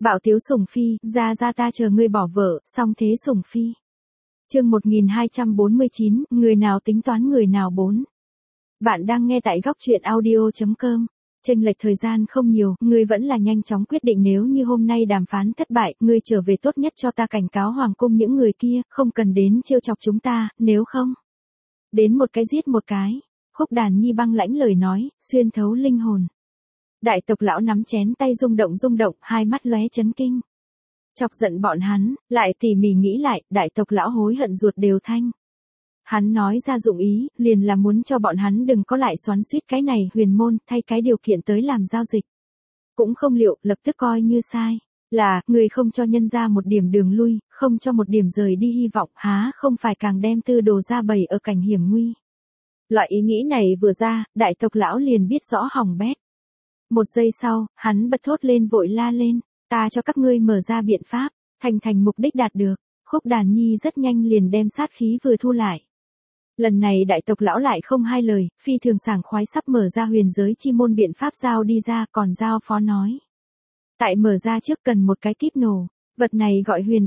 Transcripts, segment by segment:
Bạo tiếu sủng phi, ra ta chờ ngươi bỏ vợ, xong thế sủng phi. Chương 1249, người nào tính toán người nào bốn. Bạn đang nghe tại góc truyện audio.com. Chênh lệch thời gian không nhiều, ngươi vẫn là nhanh chóng quyết định nếu như hôm nay đàm phán thất bại, ngươi trở về tốt nhất cho ta cảnh cáo hoàng cung những người kia, không cần đến trêu chọc chúng ta, nếu không. Đến một cái giết một cái. Khúc Đàn Nhi băng lãnh lời nói, xuyên thấu linh hồn. Đại tộc lão nắm chén tay rung động, hai mắt lóe chấn kinh. Chọc giận bọn hắn, lại tỉ mỉ nghĩ lại, đại tộc lão hối hận ruột đều thanh. Hắn nói ra dụng ý, liền là muốn cho bọn hắn đừng có lại xoắn xuýt cái này huyền môn, thay cái điều kiện tới làm giao dịch. Cũng không liệu, lập tức coi như sai. Là, người không cho nhân ra một điểm đường lui, không cho một điểm rời đi hy vọng, há không phải càng đem tư đồ ra bày ở cảnh hiểm nguy. Loại ý nghĩ này vừa ra, đại tộc lão liền biết rõ hỏng bét. Một giây sau, hắn bật thốt lên vội la lên, ta cho các ngươi mở ra biện pháp, thành mục đích đạt được. Khúc Đàn Nhi rất nhanh liền đem sát khí vừa thu lại. Lần này đại tộc lão lại không hai lời, phi thường sảng khoái sắp mở ra huyền giới chi môn biện pháp giao đi ra, còn giao phó nói. Tại mở ra trước cần một cái kíp nổ, vật này gọi huyền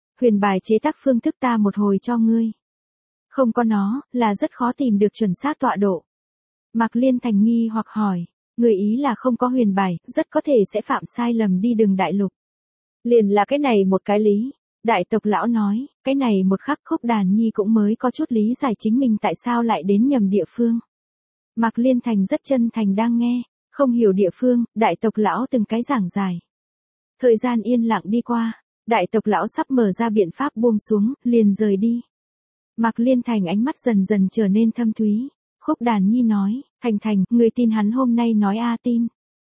bài chế tác phương thức ta một hồi cho ngươi. Không có nó, là rất khó tìm được chuẩn xác tọa độ. Mạc Liên Thành nghi hoặc hỏi, người ý là không có huyền bài, rất có thể sẽ phạm sai lầm đi đường đại lục. Liền là cái này một cái lý. Đại tộc lão nói, cái này một khắc Khúc Đàn Nhi cũng mới có chút lý giải chính mình tại sao lại đến nhầm địa phương. Mạc Liên Thành rất chân thành đang nghe, không hiểu địa phương, đại tộc lão từng cái giảng giải. Thời gian yên lặng đi qua, đại tộc lão sắp mở ra biện pháp buông xuống, liền rời đi. Mạc Liên Thành ánh mắt dần dần trở nên thâm thúy. Khúc Đàn Nhi nói, Thành, người tin hắn hôm nay nói a tin.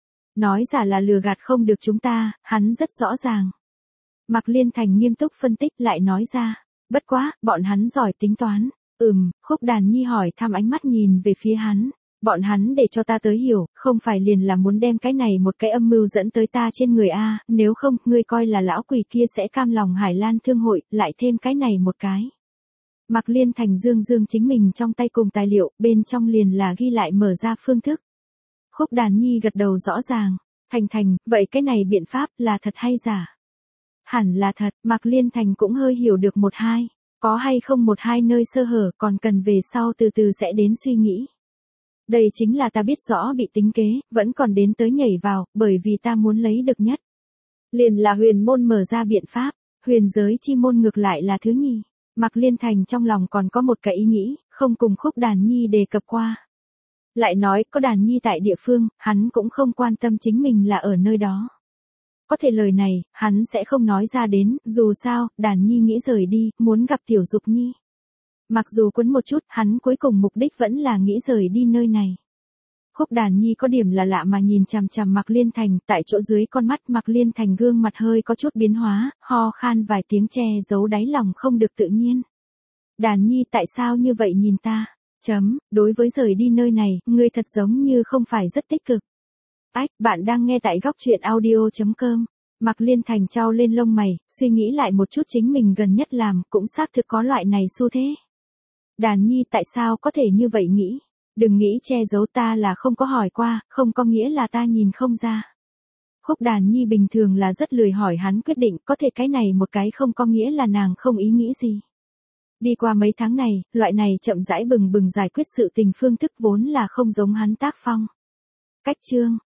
Nói giả là lừa gạt không được chúng ta, hắn rất rõ ràng. Mạc Liên Thành nghiêm túc phân tích lại nói ra, bất quá, bọn hắn giỏi tính toán. Khúc Đàn Nhi hỏi thăm ánh mắt nhìn về phía hắn. Bọn hắn để cho ta tới hiểu, không phải liền là muốn đem cái này một cái âm mưu dẫn tới ta trên người a, nếu không, ngươi coi là lão quỷ kia sẽ cam lòng Hải Lan thương hội, lại thêm cái này một cái. Mạc Liên Thành dương chính mình trong tay cùng tài liệu, bên trong liền là ghi lại mở ra phương thức. Khúc Đàn Nhi gật đầu rõ ràng, Thành, vậy cái này biện pháp là thật hay giả? Hẳn là thật, Mạc Liên Thành cũng hơi hiểu được một hai, có hay không một hai nơi sơ hở còn cần về sau từ từ sẽ đến suy nghĩ. Đây chính là ta biết rõ bị tính kế, vẫn còn đến tới nhảy vào, bởi vì ta muốn lấy được nhất. Liền là huyền môn mở ra biện pháp, huyền giới chi môn ngược lại là thứ nhì. Mạc Liên Thành trong lòng còn có một cái ý nghĩ, không cùng Khúc Đàn Nhi đề cập qua. Lại nói, có Đàn Nhi tại địa phương, hắn cũng không quan tâm chính mình là ở nơi đó. Có thể lời này, hắn sẽ không nói ra đến, dù sao, Đàn Nhi nghĩ rời đi, muốn gặp Tiểu Dục Nhi. Mặc dù quấn một chút, hắn cuối cùng mục đích vẫn là nghĩ rời đi nơi này. Khúc Đàn Nhi có điểm là lạ mà nhìn chằm Mạc Liên Thành, tại chỗ dưới con mắt Mạc Liên Thành gương mặt hơi có chút biến hóa, ho khan vài tiếng che giấu đáy lòng không được tự nhiên. Đàn Nhi tại sao như vậy nhìn ta? Đối với rời đi nơi này, ngươi thật giống như không phải rất tích cực. Bạn đang nghe tại góc truyện audio.com. Mạc Liên Thành trao lên lông mày, suy nghĩ lại một chút chính mình gần nhất làm, cũng xác thực có loại này xu thế. Đàn Nhi tại sao có thể như vậy nghĩ? Đừng nghĩ che giấu ta là không có hỏi qua, không có nghĩa là ta nhìn không ra. Khúc Đàn Nhi bình thường là rất lười hỏi hắn quyết định, có thể cái này một cái không có nghĩa là nàng không ý nghĩ gì. Đi qua mấy tháng này, loại này chậm rãi bừng giải quyết sự tình phương thức vốn là không giống hắn tác phong. Cách chương,